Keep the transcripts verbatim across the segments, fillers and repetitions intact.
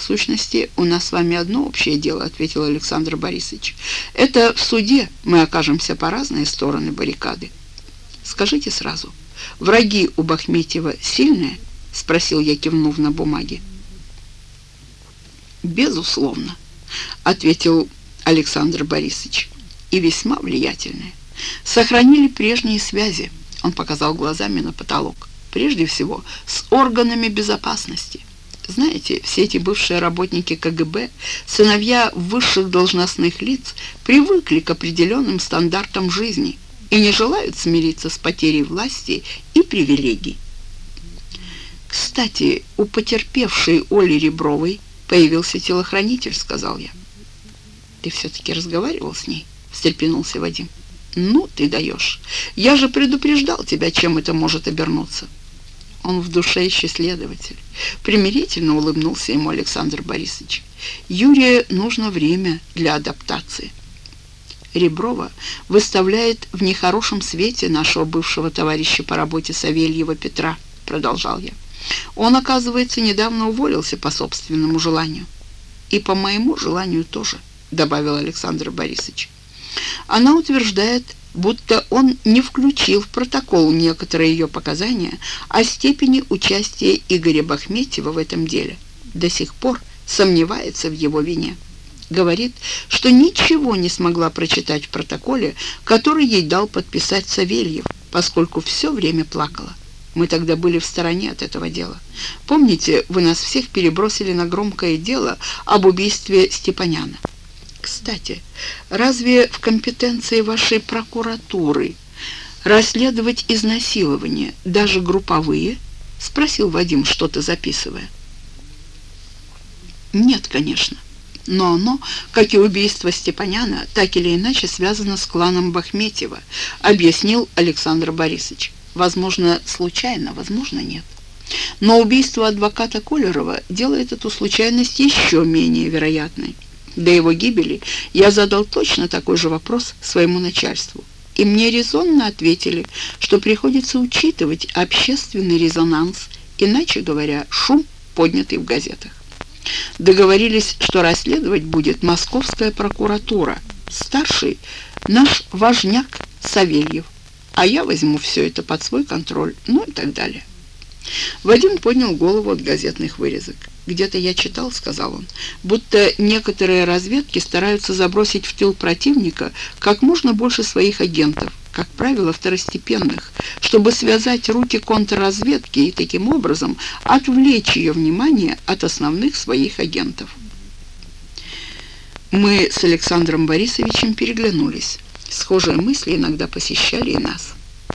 сущности, у нас с вами одно общее дело», — ответил Александр Борисович. «Это в суде мы окажемся по разные стороны баррикады». «Скажите сразу, враги у Бахметьева сильные?» — спросил я, кивнув на бумаге. «Безусловно», — ответил Александр Борисович, — «и весьма влиятельные. Сохранили прежние связи», — он показал глазами на потолок, «прежде всего с органами безопасности. Знаете, все эти бывшие работники ка гэ бэ, сыновья высших должностных лиц, привыкли к определенным стандартам жизни и не желают смириться с потерей власти и привилегий». «Кстати, у потерпевшей Оли Ребровой появился телохранитель», — сказал я. «Ты все-таки разговаривал с ней?» — встрепенулся Вадим. «Ну, ты даешь. Я же предупреждал тебя, чем это может обернуться». Он в душе еще следователь. Примирительно улыбнулся ему Александр Борисович. «Юрию нужно время для адаптации». «Реброва выставляет в нехорошем свете нашего бывшего товарища по работе Савельева Петра», — продолжал я. «Он, оказывается, недавно уволился по собственному желанию». «И по моему желанию тоже», — добавил Александр Борисович. «Она утверждает, будто он не включил в протокол некоторые ее показания о степени участия Игоря Бахметьева в этом деле. До сих пор сомневается в его вине. Говорит, что ничего не смогла прочитать в протоколе, который ей дал подписать Савельев, поскольку все время плакала. Мы тогда были в стороне от этого дела. Помните, вы нас всех перебросили на громкое дело об убийстве Степаняна? Кстати, разве в компетенции вашей прокуратуры расследовать изнасилования, даже групповые?» — спросил Вадим, что-то записывая. «Нет, конечно. Но оно, как и убийство Степаняна, так или иначе связано с кланом Бахметьева», — объяснил Александр Борисович. «Возможно, случайно, возможно, нет. Но убийство адвоката Колерова делает эту случайность еще менее вероятной. До его гибели я задал точно такой же вопрос своему начальству, и мне резонно ответили, что приходится учитывать общественный резонанс, иначе говоря, шум, поднятый в газетах. Договорились, что расследовать будет московская прокуратура, старший наш важняк Савельев, а я возьму все это под свой контроль, ну и так далее». Вадим поднял голову от газетных вырезок. «Где-то я читал, — сказал он, — будто некоторые разведки стараются забросить в тыл противника как можно больше своих агентов, как правило, второстепенных, чтобы связать руки контрразведки и таким образом отвлечь ее внимание от основных своих агентов». Мы с Александром Борисовичем переглянулись. Схожие мысли иногда посещали и нас.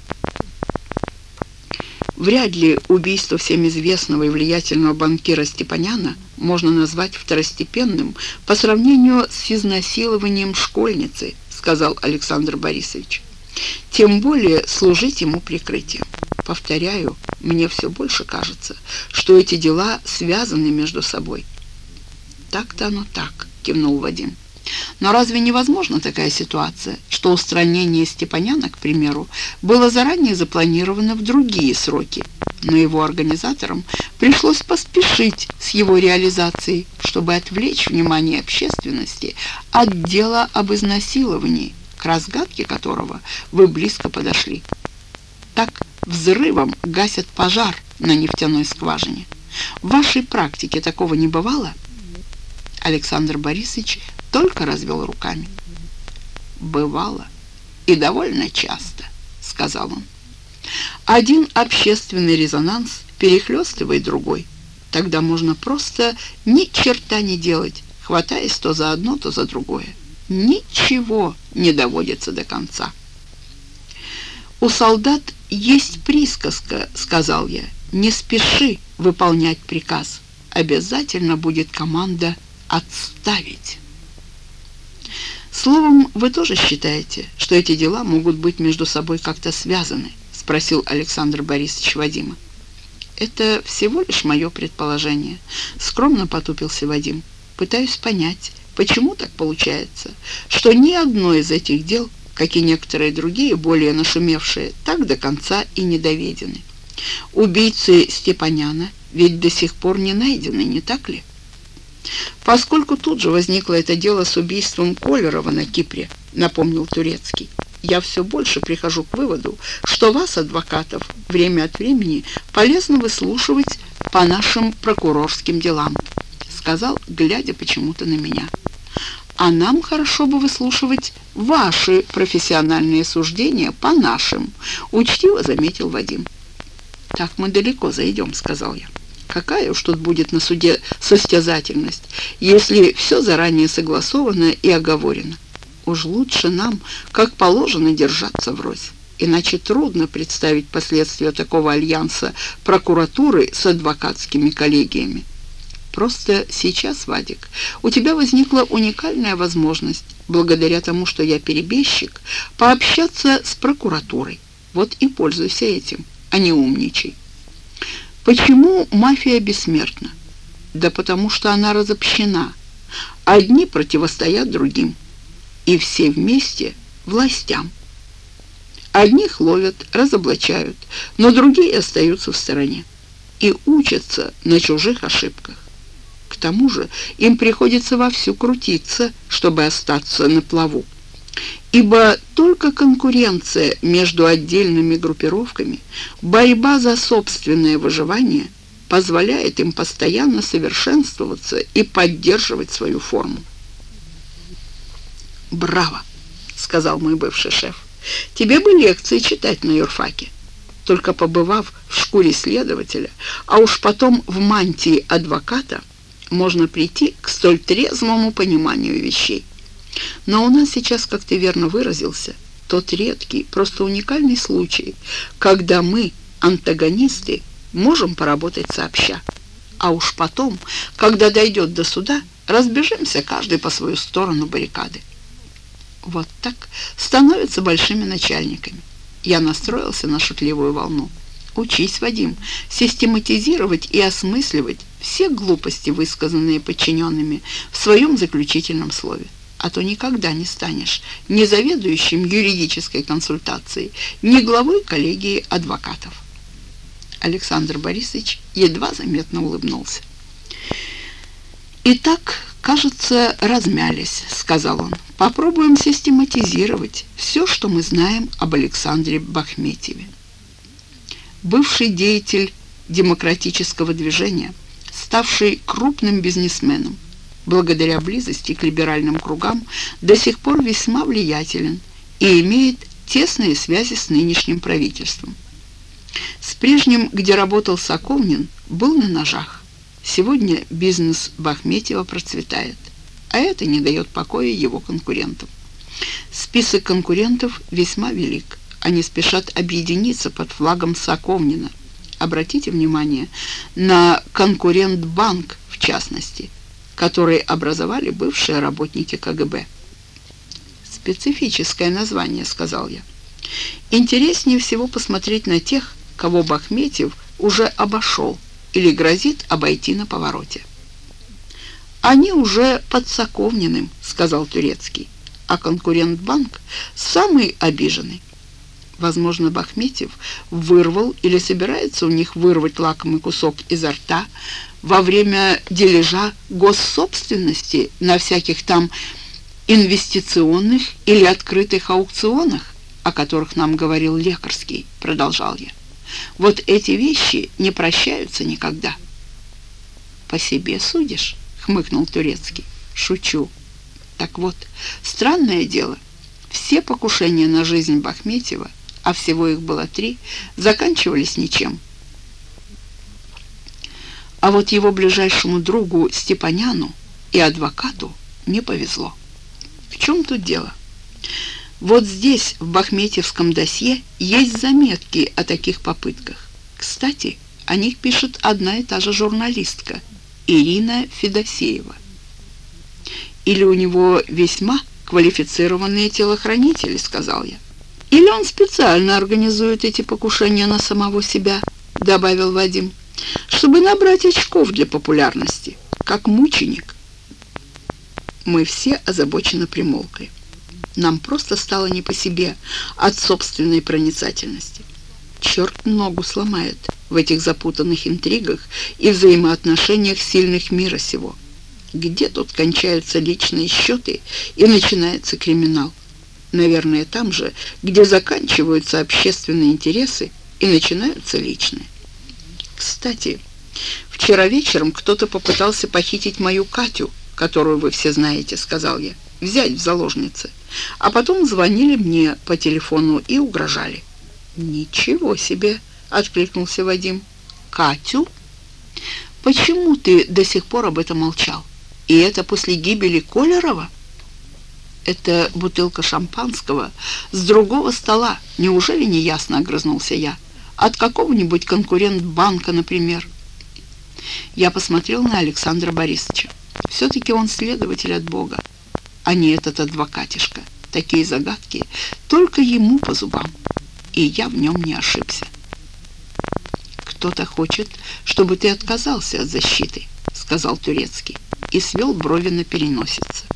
Вряд ли убийство всем известного и влиятельного банкира Степаняна можно назвать второстепенным по сравнению с изнасилованием школьницы, сказал Александр Борисович. «Тем более служить ему прикрытием. Повторяю, мне все больше кажется, что эти дела связаны между собой». «Так-то оно так», — кивнул Вадим. «Но разве невозможна такая ситуация, что устранение Степаняна, к примеру, было заранее запланировано в другие сроки, но его организаторам пришлось поспешить с его реализацией, чтобы отвлечь внимание общественности от дела об изнасиловании, к разгадке которого вы близко подошли? Так взрывом гасят пожар на нефтяной скважине. В вашей практике такого не бывало?» Александр Борисович только развел руками. «Бывало, и довольно часто», — сказал он. «Один общественный резонанс перехлестывает другой. Тогда можно просто ни черта не делать, хватаясь то за одно, то за другое. Ничего не доводится до конца». «У солдат есть присказка, — сказал я, — не спеши выполнять приказ. Обязательно будет команда отставить». «Словом, вы тоже считаете, что эти дела могут быть между собой как-то связаны?» — спросил Александр Борисович Вадима. «Это всего лишь мое предположение», — скромно потупился Вадим. «Пытаюсь понять, почему так получается, что ни одно из этих дел, как и некоторые другие, более нашумевшие, так до конца и не доведены. Убийцы Степаняна ведь до сих пор не найдены, не так ли?» «Поскольку тут же возникло это дело с убийством Колерова на Кипре», — напомнил Турецкий, «я все больше прихожу к выводу, что вас, адвокатов, время от времени полезно выслушивать по нашим прокурорским делам», — сказал, глядя почему-то на меня. «А нам хорошо бы выслушивать ваши профессиональные суждения по нашим», — учтиво заметил Вадим. «Так мы далеко зайдем», — сказал я. «Какая уж тут будет на суде состязательность, если все заранее согласовано и оговорено? Уж лучше нам, как положено, держаться врозь. Иначе трудно представить последствия такого альянса прокуратуры с адвокатскими коллегиями. Просто сейчас, Вадик, у тебя возникла уникальная возможность, благодаря тому, что я перебежчик, пообщаться с прокуратурой. Вот и пользуйся этим, а не умничай». Почему мафия бессмертна? Да потому что она разобщена. Одни противостоят другим, и все вместе властям. Одних ловят, разоблачают, но другие остаются в стороне и учатся на чужих ошибках. К тому же им приходится вовсю крутиться, чтобы остаться на плаву. Ибо только конкуренция между отдельными группировками, борьба за собственное выживание позволяет им постоянно совершенствоваться и поддерживать свою форму. «Браво!» — сказал мой бывший шеф. «Тебе бы лекции читать на юрфаке. Только побывав в шкуре следователя, а уж потом в мантии адвоката, можно прийти к столь трезвому пониманию вещей. Но у нас сейчас, как ты верно выразился, тот редкий, просто уникальный случай, когда мы, антагонисты, можем поработать сообща. А уж потом, когда дойдет до суда, разбежимся каждый по свою сторону баррикады. Вот так становятся большими начальниками». Я настроился на шутливую волну. «Учись, Вадим, систематизировать и осмысливать все глупости, высказанные подчиненными в своем заключительном слове. А то никогда не станешь ни заведующим юридической консультацией, ни главой коллегии адвокатов». Александр Борисович едва заметно улыбнулся. «Итак, кажется, размялись», — сказал он. «Попробуем систематизировать все, что мы знаем об Александре Бахметьеве». Бывший деятель демократического движения, ставший крупным бизнесменом, благодаря близости к либеральным кругам, до сих пор весьма влиятелен и имеет тесные связи с нынешним правительством. С прежним, где работал Соковнин, был на ножах. Сегодня бизнес Бахметьева процветает, а это не дает покоя его конкурентам. Список конкурентов весьма велик. Они спешат объединиться под флагом Соковнина. Обратите внимание на конкурент-банк, в частности, который образовали бывшие работники ка гэ бэ. «Специфическое название», — сказал я. «Интереснее всего посмотреть на тех, кого Бахметьев уже обошел или грозит обойти на повороте». «Они уже под Соковниным», — сказал Турецкий, «а конкурент-банк самый обиженный». Возможно, Бахметьев вырвал или собирается у них вырвать лакомый кусок изо рта во время дележа госсобственности на всяких там инвестиционных или открытых аукционах, о которых нам говорил Лекарский, продолжал я. Вот эти вещи не прощаются никогда. «По себе судишь?» — хмыкнул Турецкий. «Шучу. Так вот, странное дело, все покушения на жизнь Бахметьева, а всего их было три, заканчивались ничем. А вот его ближайшему другу Степаняну и адвокату не повезло. В чем тут дело? Вот здесь, в бахметьевском досье, есть заметки о таких попытках. Кстати, о них пишет одна и та же журналистка Ирина Федосеева. Или у него весьма квалифицированные телохранители, сказал я. Или он специально организует эти покушения на самого себя, добавил Вадим, чтобы набрать очков для популярности, как мученик. Мы все озабоченно примолкли. Нам просто стало не по себе от собственной проницательности. Черт ногу сломает в этих запутанных интригах и взаимоотношениях сильных мира сего. Где тут кончаются личные счеты и начинается криминал? Наверное, там же, где заканчиваются общественные интересы и начинаются личные. Кстати, вчера вечером кто-то попытался похитить мою Катю, которую вы все знаете, сказал я, взять в заложницы. А потом звонили мне по телефону и угрожали. Ничего себе, откликнулся Вадим. Катю? Почему ты до сих пор об этом молчал? И это после гибели Колерова? Это бутылка шампанского с другого стола. Неужели не ясно, огрызнулся я? От какого-нибудь конкурент-банка, например. Я посмотрел на Александра Борисовича. Все-таки он следователь от Бога, а не этот адвокатишка. Такие загадки только ему по зубам. И я в нем не ошибся. «Кто-то хочет, чтобы ты отказался от защиты», — сказал Турецкий и свел брови на переносице.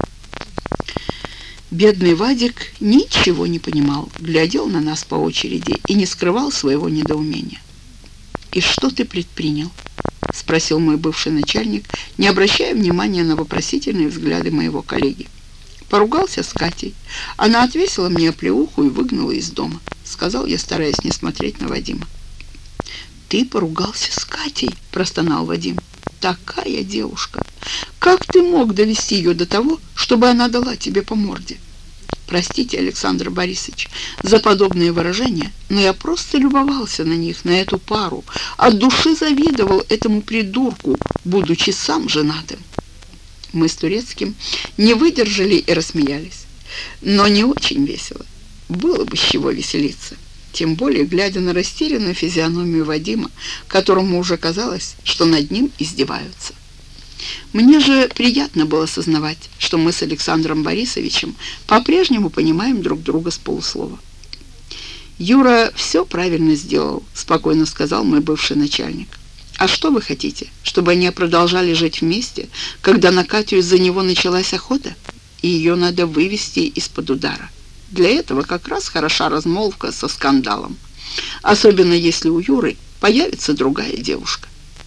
Бедный Вадик ничего не понимал, глядел на нас по очереди и не скрывал своего недоумения. «И что ты предпринял?» — спросил мой бывший начальник, не обращая внимания на вопросительные взгляды моего коллеги. «Поругался с Катей. Она отвесила мне оплеуху и выгнала из дома», — сказал я, стараясь не смотреть на Вадима. «Ты поругался с Катей?» — простонал Вадим. «Такая девушка! Как ты мог довести ее до того, чтобы она дала тебе по морде?» «Простите, Александр Борисович, за подобные выражения, но я просто любовался на них, на эту пару, от души завидовал этому придурку, будучи сам женатым». Мы с Турецким не выдержали и рассмеялись, но не очень весело. Было бы с чего веселиться. Тем более, глядя на растерянную физиономию Вадима, которому уже казалось, что над ним издеваются. Мне же приятно было сознавать, что мы с Александром Борисовичем по-прежнему понимаем друг друга с полуслова. «Юра все правильно сделал», — спокойно сказал мой бывший начальник. «А что вы хотите, чтобы они продолжали жить вместе, когда на Катю из-за него началась охота, и ее надо вывести из-под удара? Для этого как раз хороша размолвка со скандалом, особенно если у Юры появится другая девушка».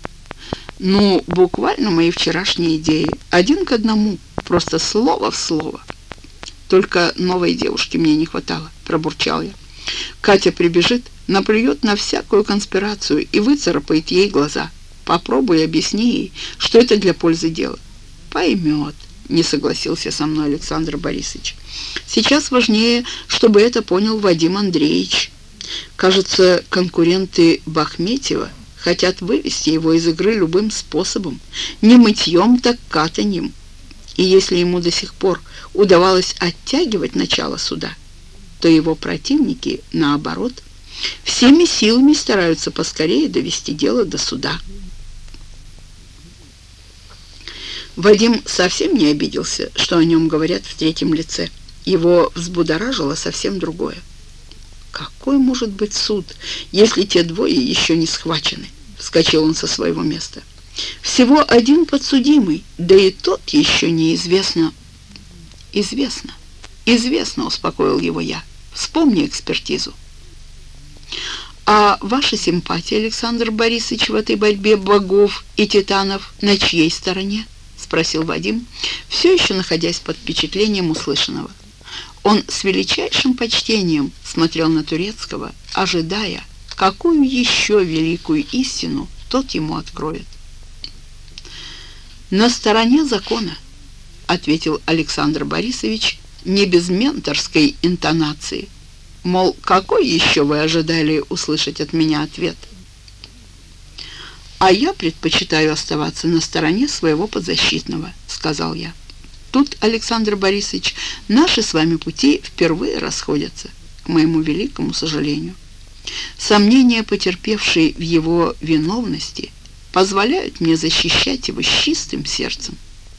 «Ну, буквально мои вчерашние идеи, один к одному, просто слово в слово. Только новой девушки мне не хватало», — пробурчал я. «Катя прибежит, наплюет на всякую конспирацию и выцарапает ей глаза. Попробуй объясни ей, что это для пользы дела». «Поймет», — не согласился со мной Александр Борисович. «Сейчас важнее, чтобы это понял Вадим Андреевич. Кажется, конкуренты Бахметьева хотят вывести его из игры любым способом, не мытьем, так катаньем. И если ему до сих пор удавалось оттягивать начало суда, то его противники, наоборот, всеми силами стараются поскорее довести дело до суда». Вадим совсем не обиделся, что о нем говорят в третьем лице. Его взбудоражило совсем другое. «Какой может быть суд, если те двое еще не схвачены?» — вскочил он со своего места. «Всего один подсудимый, да и тот еще неизвестно». «Известно, известно», — успокоил его я. «Вспомни экспертизу». «А ваша симпатия, Александр Борисович, в этой борьбе богов и титанов на чьей стороне?» — спросил Вадим, все еще находясь под впечатлением услышанного. Он с величайшим почтением смотрел на Турецкого, ожидая, какую еще великую истину тот ему откроет. «На стороне закона», — ответил Александр Борисович не без менторской интонации. Мол, какой еще вы ожидали услышать от меня ответ? «А я предпочитаю оставаться на стороне своего подзащитного», — сказал я. «Тут, Александр Борисович, наши с вами пути впервые расходятся, к моему великому сожалению. Сомнения, потерпевшие в его виновности, позволяют мне защищать его с чистым сердцем».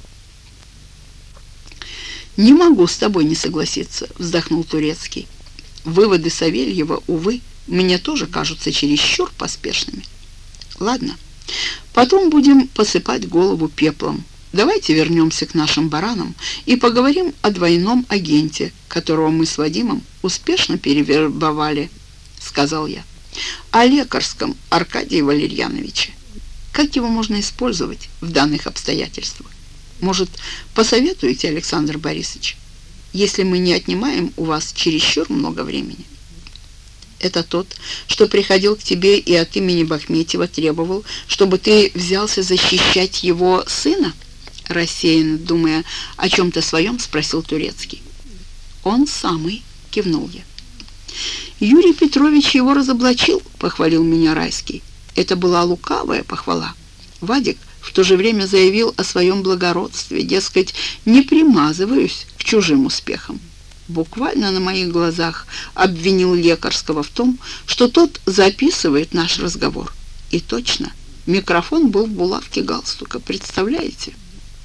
«Не могу с тобой не согласиться», — вздохнул Турецкий. «Выводы Савельева, увы, мне тоже кажутся чересчур поспешными. Ладно, потом будем посыпать голову пеплом. Давайте вернемся к нашим баранам и поговорим о двойном агенте, которого мы с Вадимом успешно перевербовали», — сказал я. «О лекарском Аркадии Валерьяновиче. Как его можно использовать в данных обстоятельствах? Может, посоветуете, Александр Борисович, если мы не отнимаем у вас чересчур много времени? Это тот, что приходил к тебе и от имени Бахметьева требовал, чтобы ты взялся защищать его сына?» Рассеянно думая о чем-то своем, спросил Турецкий. «Он самый», — кивнул я. «Юрий Петрович его разоблачил», — похвалил меня Райский. Это была лукавая похвала. Вадик в то же время заявил о своем благородстве, дескать, не примазываюсь к чужим успехам. Буквально на моих глазах обвинил Лекарского в том, что тот записывает наш разговор. И точно, микрофон был в булавке галстука, представляете?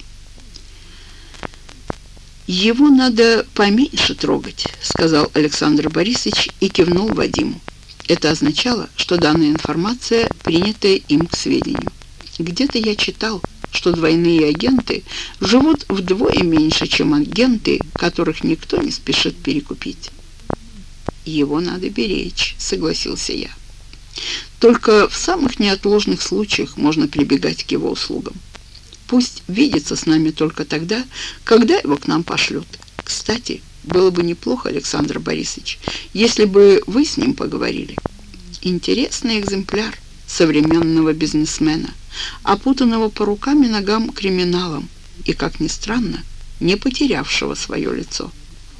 «Его надо поменьше трогать», — сказал Александр Борисович и кивнул Вадиму. Это означало, что данная информация принята им к сведению. Где-то я читал, что двойные агенты живут вдвое меньше, чем агенты, которых никто не спешит перекупить. «Его надо беречь», — согласился я. «Только в самых неотложных случаях можно прибегать к его услугам. Пусть видится с нами только тогда, когда его к нам пошлют. Кстати, было бы неплохо, Александр Борисович, если бы вы с ним поговорили. Интересный экземпляр современного бизнесмена, опутанного по рукам и ногам криминалом и, как ни странно, не потерявшего свое лицо».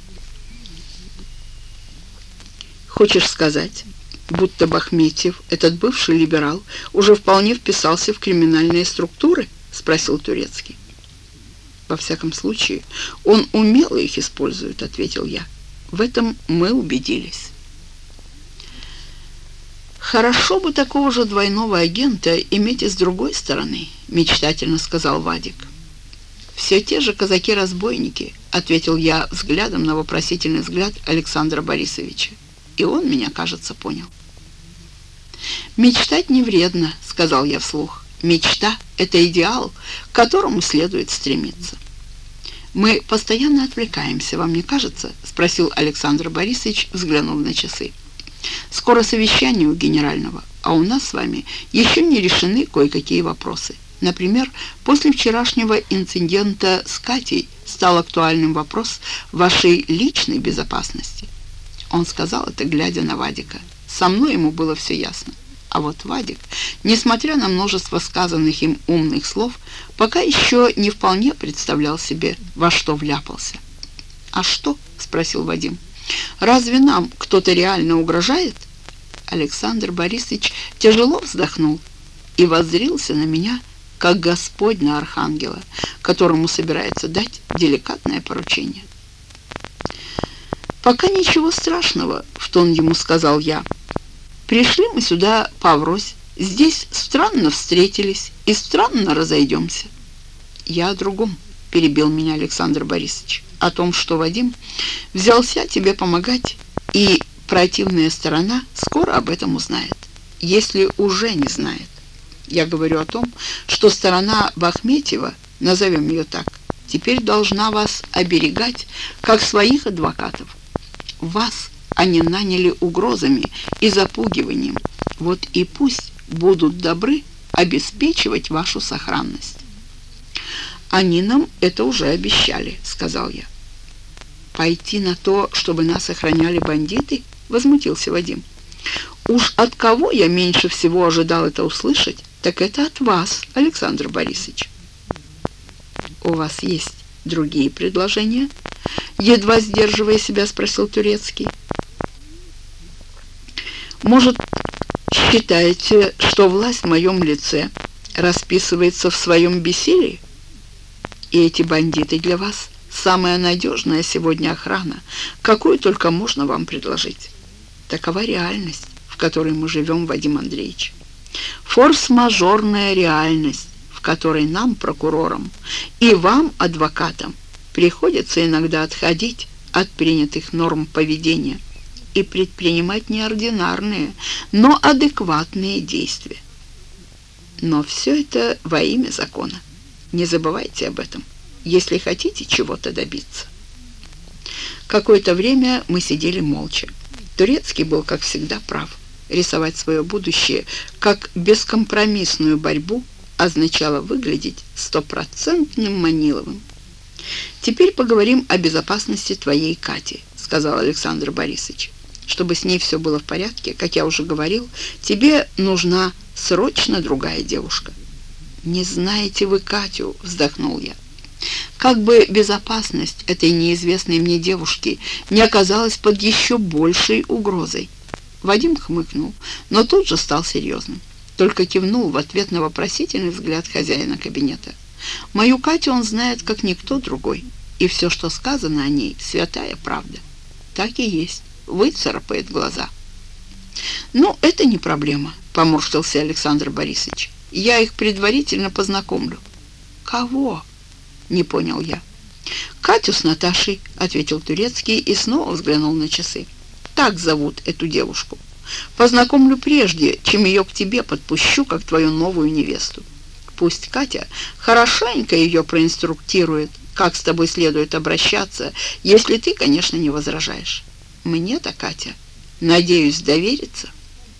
«Хочешь сказать, будто Бахметьев, этот бывший либерал, уже вполне вписался в криминальные структуры?» — спросил Турецкий. «Во всяком случае, он умело их использует», — ответил я. «В этом мы убедились». «Хорошо бы такого же двойного агента иметь и с другой стороны», — мечтательно сказал Вадик. «Все те же казаки-разбойники», — ответил я взглядом на вопросительный взгляд Александра Борисовича. И он меня, кажется, понял. «Мечтать не вредно», — сказал я вслух. «Мечта — это идеал, к которому следует стремиться». «Мы постоянно отвлекаемся, вам не кажется?» — спросил Александр Борисович, взглянув на часы. «Скоро совещание у генерального, а у нас с вами еще не решены кое-какие вопросы. Например, после вчерашнего инцидента с Катей стал актуальным вопрос вашей личной безопасности». Он сказал это, глядя на Вадика. Со мной ему было все ясно. А вот Вадик, несмотря на множество сказанных им умных слов, пока еще не вполне представлял себе, во что вляпался. «А что?» — спросил Вадим. «Разве нам кто-то реально угрожает?» Александр Борисович тяжело вздохнул и воззрился на меня, как Господь на архангела, которому собирается дать деликатное поручение. «Пока ничего страшного», — в тон ему сказал я. «Пришли мы сюда поврось, здесь странно встретились и странно разойдемся». «Я о другом», — перебил меня Александр Борисович, «о том, что Вадим взялся тебе помогать, и противная сторона скоро об этом узнает, если уже не знает. Я говорю о том, что сторона Бахметьева, назовем ее так, теперь должна вас оберегать, как своих адвокатов. Вас они наняли угрозами и запугиванием. Вот и пусть будут добры обеспечивать вашу сохранность». «Они нам это уже обещали», — сказал я. «Пойти на то, чтобы нас охраняли бандиты?» — возмутился Вадим. «Уж от кого я меньше всего ожидал это услышать, так это от вас, Александр Борисович». «У вас есть другие предложения?» — едва сдерживая себя, спросил Турецкий. «Может, считаете, что власть в моем лице расписывается в своем бессилии? И эти бандиты для вас самая надежная сегодня охрана, какую только можно вам предложить. Такова реальность, в которой мы живем, Вадим Андреевич. Форс-мажорная реальность, в которой нам, прокурорам, и вам, адвокатам, приходится иногда отходить от принятых норм поведения и предпринимать неординарные, но адекватные действия. Но все это во имя закона. Не забывайте об этом, если хотите чего-то добиться». Какое-то время мы сидели молча. Турецкий был, как всегда, прав. Рисовать свое будущее как бескомпромиссную борьбу означало выглядеть стопроцентным Маниловым. «Теперь поговорим о безопасности твоей Кати», — сказал Александр Борисович. «Чтобы с ней все было в порядке, как я уже говорил, тебе нужна срочно другая девушка». «Не знаете вы Катю», — вздохнул я. Как бы безопасность этой неизвестной мне девушки не оказалась под еще большей угрозой. Вадим хмыкнул, но тут же стал серьезным. Только кивнул в ответ на вопросительный взгляд хозяина кабинета. Мою Катю он знает, как никто другой, и все, что сказано о ней, святая правда. Так и есть, выцарапает глаза. «Ну, это не проблема», — поморщился Александр Борисович. «Я их предварительно познакомлю». «Кого?» — не понял я. «Катю с Наташей», — ответил Турецкий и снова взглянул на часы. «Так зовут эту девушку. Познакомлю прежде, чем ее к тебе подпущу, как твою новую невесту. Пусть Катя хорошенько ее проинструктирует, как с тобой следует обращаться, если ты, конечно, не возражаешь. Мне-то Катя, надеюсь, довериться».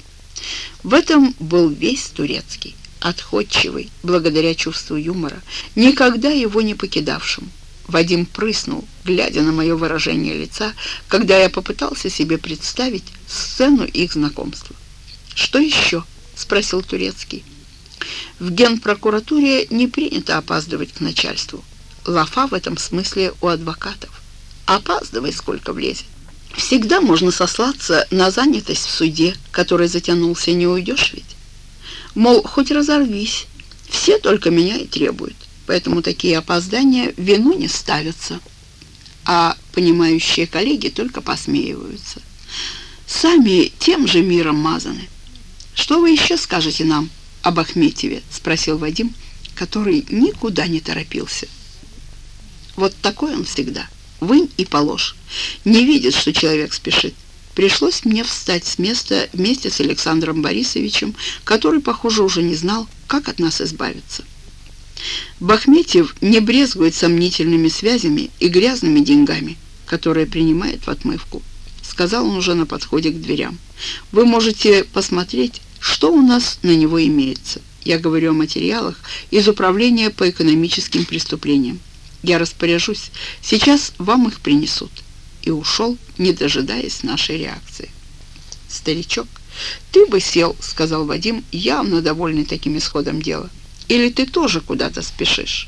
В этом был весь Турецкий, отходчивый, благодаря чувству юмора, никогда его не покидавшему. Вадим прыснул, глядя на мое выражение лица, когда я попытался себе представить сцену их знакомства. «Что еще?» — спросил Турецкий. «В генпрокуратуре не принято опаздывать к начальству. Лафа в этом смысле у адвокатов. Опаздывай, сколько влезет. Всегда можно сослаться на занятость в суде, который затянулся, не уйдешь ведь. Мол, хоть разорвись, все только меня и требуют, поэтому такие опоздания в вину не ставятся». А понимающие коллеги только посмеиваются. Сами тем же миром мазаны. «Что вы еще скажете нам об Ахметьеве?» — спросил Вадим, который никуда не торопился. Вот такой он всегда. Вынь и положь. Не видит, что человек спешит. Пришлось мне встать с места вместе с Александром Борисовичем, который, похоже, уже не знал, как от нас избавиться. Бахметьев не брезгует сомнительными связями и грязными деньгами, которые принимает в отмывку, сказал он уже на подходе к дверям. Вы можете посмотреть, что у нас на него имеется. Я говорю о материалах из Управления по экономическим преступлениям. Я распоряжусь, сейчас вам их принесут. И ушел, не дожидаясь нашей реакции. «Старичок, ты бы сел», — сказал Вадим, явно довольный таким исходом дела. «Или ты тоже куда-то спешишь?»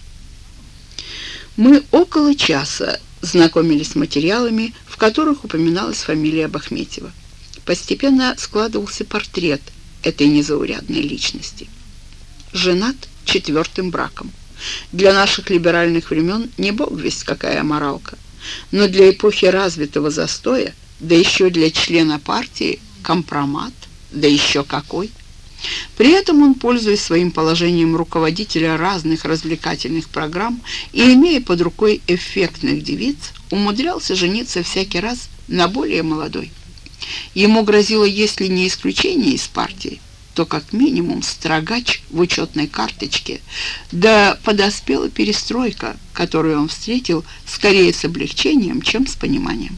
Мы около часа знакомились с материалами, в которых упоминалась фамилия Бахметьева. Постепенно складывался портрет этой незаурядной личности. Женат четвертым браком. Для наших либеральных времен не бог весть какая аморалка. Но для эпохи развитого застоя, да еще для члена партии, компромат, да еще какой. При этом он, пользуясь своим положением руководителя разных развлекательных программ и имея под рукой эффектных девиц, умудрялся жениться всякий раз на более молодой. Ему грозило, если не исключение из партии, то как минимум строгач в учетной карточке, да подоспела перестройка, которую он встретил скорее с облегчением, чем с пониманием.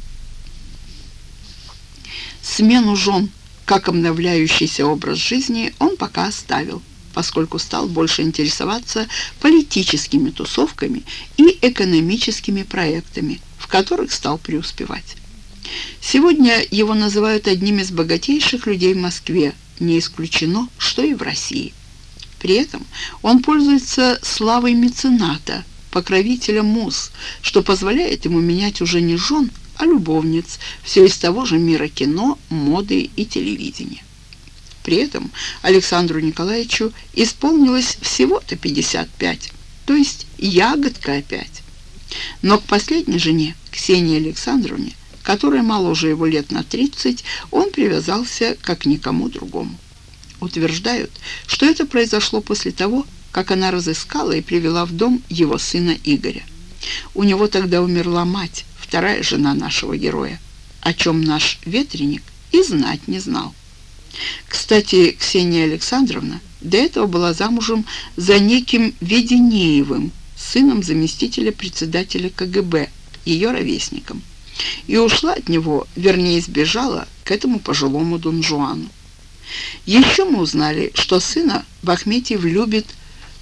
Смену жен как обновляющийся образ жизни он пока оставил, поскольку стал больше интересоваться политическими тусовками и экономическими проектами, в которых стал преуспевать. Сегодня его называют одним из богатейших людей в Москве, не исключено, что и в России. При этом он пользуется славой мецената, покровителя муз, что позволяет ему менять уже не жен, а любовниц, все из того же мира кино, моды и телевидения. При этом Александру Николаевичу исполнилось всего-то пятьдесят пять, то есть ягодка опять. Но к последней жене, Ксении Александровне, которая моложе его лет на тридцать, он привязался как никому другому. Утверждают, что это произошло после того, как она разыскала и привела в дом его сына Игоря. У него тогда умерла мать, вторая жена нашего героя, о чем наш ветреник и знать не знал. Кстати, Ксения Александровна до этого была замужем за неким Веденеевым, сыном заместителя председателя ка гэ бэ, ее ровесником, и ушла от него, вернее, сбежала к этому пожилому Дон Жуану. Еще мы узнали, что сына Бахметьев любит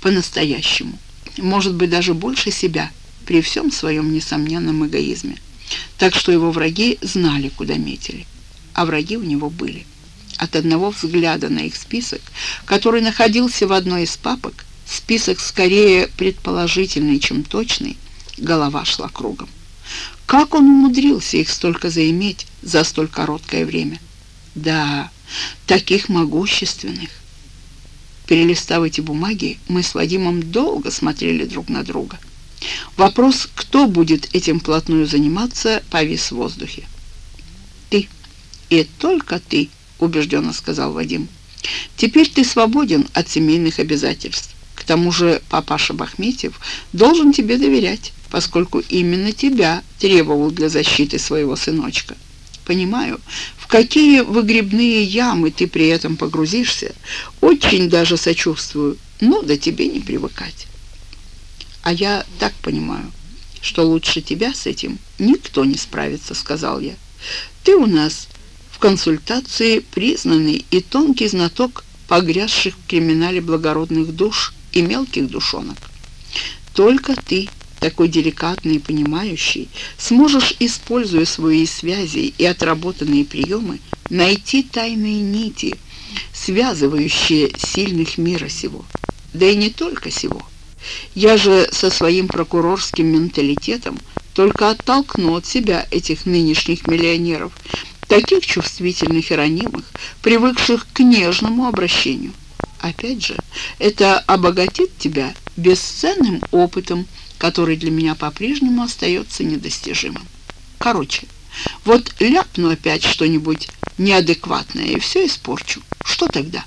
по-настоящему. Может быть, даже больше себя, при всем своем несомненном эгоизме. Так что его враги знали, куда метили. А враги у него были. От одного взгляда на их список, который находился в одной из папок, список скорее предположительный, чем точный, голова шла кругом. Как он умудрился их столько заиметь за столь короткое время? Да, таких могущественных. Перелистав эти бумаги, мы с Вадимом долго смотрели друг на друга. Вопрос, кто будет этим вплотную заниматься, повис в воздухе. «Ты, и только ты», — убежденно сказал Вадим. «Теперь ты свободен от семейных обязательств. К тому же папаша Бахметьев должен тебе доверять, поскольку именно тебя требовал для защиты своего сыночка. Понимаю, в какие выгребные ямы ты при этом погрузишься. Очень даже сочувствую, но да тебе не привыкать». «А я так понимаю, что лучше тебя с этим никто не справится», — сказал я. «Ты у нас в консультации признанный и тонкий знаток погрязших в криминале благородных душ и мелких душонок. Только ты, такой деликатный и понимающий, сможешь, используя свои связи и отработанные приемы, найти тайные нити, связывающие сильных мира сего. Да и не только сего. Я же со своим прокурорским менталитетом только оттолкну от себя этих нынешних миллионеров, таких чувствительных и ранимых, привыкших к нежному обращению. Опять же, это обогатит тебя бесценным опытом, который для меня по-прежнему остается недостижимым. Короче, вот ляпну опять что-нибудь неадекватное и все испорчу. Что тогда?»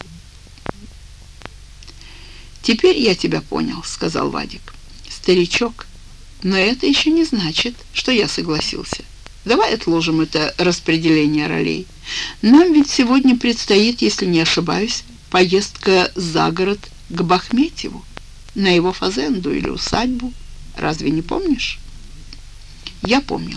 «Теперь я тебя понял», — сказал Вадик. «Старичок, но это еще не значит, что я согласился. Давай отложим это распределение ролей. Нам ведь сегодня предстоит, если не ошибаюсь, поездка за город к Бахметьеву, на его фазенду или усадьбу. Разве не помнишь?» Я помнил.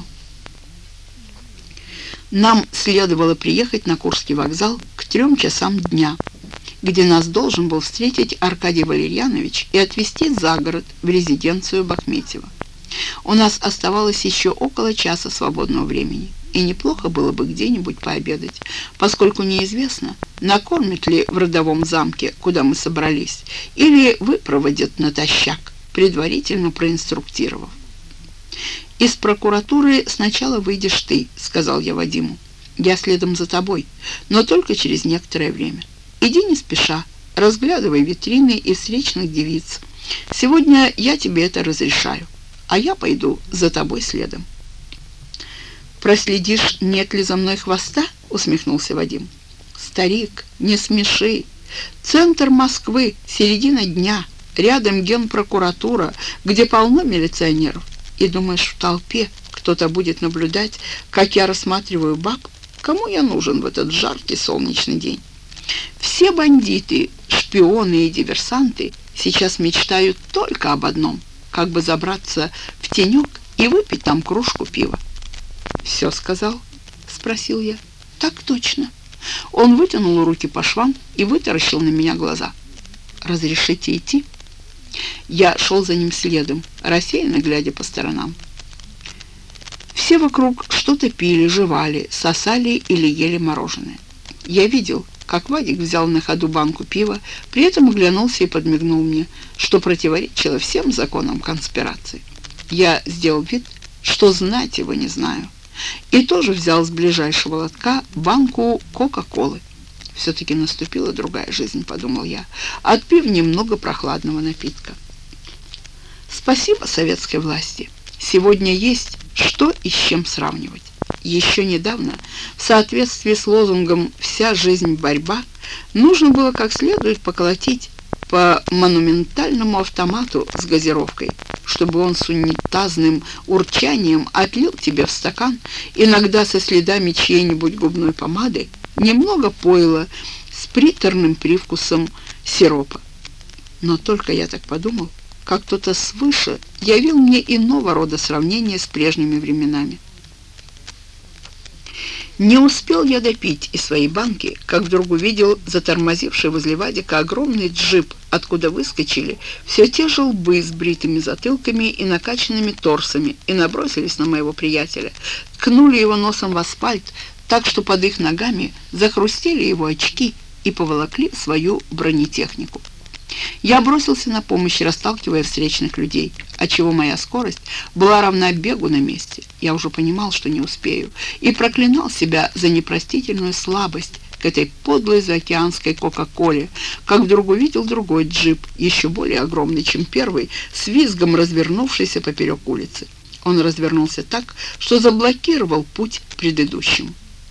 Нам следовало приехать на Курский вокзал к трем часам дня, где нас должен был встретить Аркадий Валерьянович и отвезти за город в резиденцию Бахметьева. У нас оставалось еще около часа свободного времени, и неплохо было бы где-нибудь пообедать, поскольку неизвестно, накормят ли в родовом замке, куда мы собрались, или выпроводят натощак, предварительно проинструктировав. «Из прокуратуры сначала выйдешь ты», — сказал я Вадиму. «Я следом за тобой, но только через некоторое время. Иди не спеша, разглядывай витрины и встречных девиц. Сегодня я тебе это разрешаю, а я пойду за тобой следом». «Проследишь, нет ли за мной хвоста?» — усмехнулся Вадим. «Старик, не смеши. Центр Москвы, середина дня, рядом генпрокуратура, где полно милиционеров. И думаешь, в толпе кто-то будет наблюдать, как я рассматриваю баб? Кому я нужен в этот жаркий солнечный день? Все бандиты, шпионы и диверсанты сейчас мечтают только об одном, как бы забраться в тенек и выпить там кружку пива». «Все сказал?» — спросил я. «Так точно». Он вытянул руки по швам и вытаращил на меня глаза. «Разрешите идти?» Я шел за ним следом, рассеянно глядя по сторонам. Все вокруг что-то пили, жевали, сосали или ели мороженое. Я видел, как Вадик взял на ходу банку пива, при этом оглянулся и подмигнул мне, что противоречило всем законам конспирации. Я сделал вид, что знать его не знаю, и тоже взял с ближайшего лотка банку Кока-Колы. «Все-таки наступила другая жизнь», — подумал я, отпив немного прохладного напитка. Спасибо советской власти. Сегодня есть что и с чем сравнивать. Еще недавно, в соответствии с лозунгом «Вся жизнь – борьба», нужно было как следует поколотить по монументальному автомату с газировкой, чтобы он с унитазным урчанием отлил тебе в стакан, иногда со следами чьей-нибудь губной помады, немного пойла с приторным привкусом сиропа. Но только я так подумал, как кто-то свыше явил мне иного рода сравнение с прежними временами. Не успел я допить из своей банки, как вдруг увидел затормозивший возле Вадика огромный джип, откуда выскочили все те же лбы с бритыми затылками и накачанными торсами, и набросились на моего приятеля, ткнули его носом в асфальт, так что под их ногами захрустели его очки и поволокли свою бронетехнику. Я бросился на помощь, расталкивая встречных людей, отчего моя скорость была равна бегу на месте. Я уже понимал, что не успею, и проклинал себя за непростительную слабость к этой подлой заокеанской Кока-Коле, как вдруг увидел другой джип, еще более огромный, чем первый, с визгом развернувшийся поперек улицы. Он развернулся так, что заблокировал путь предыдущему.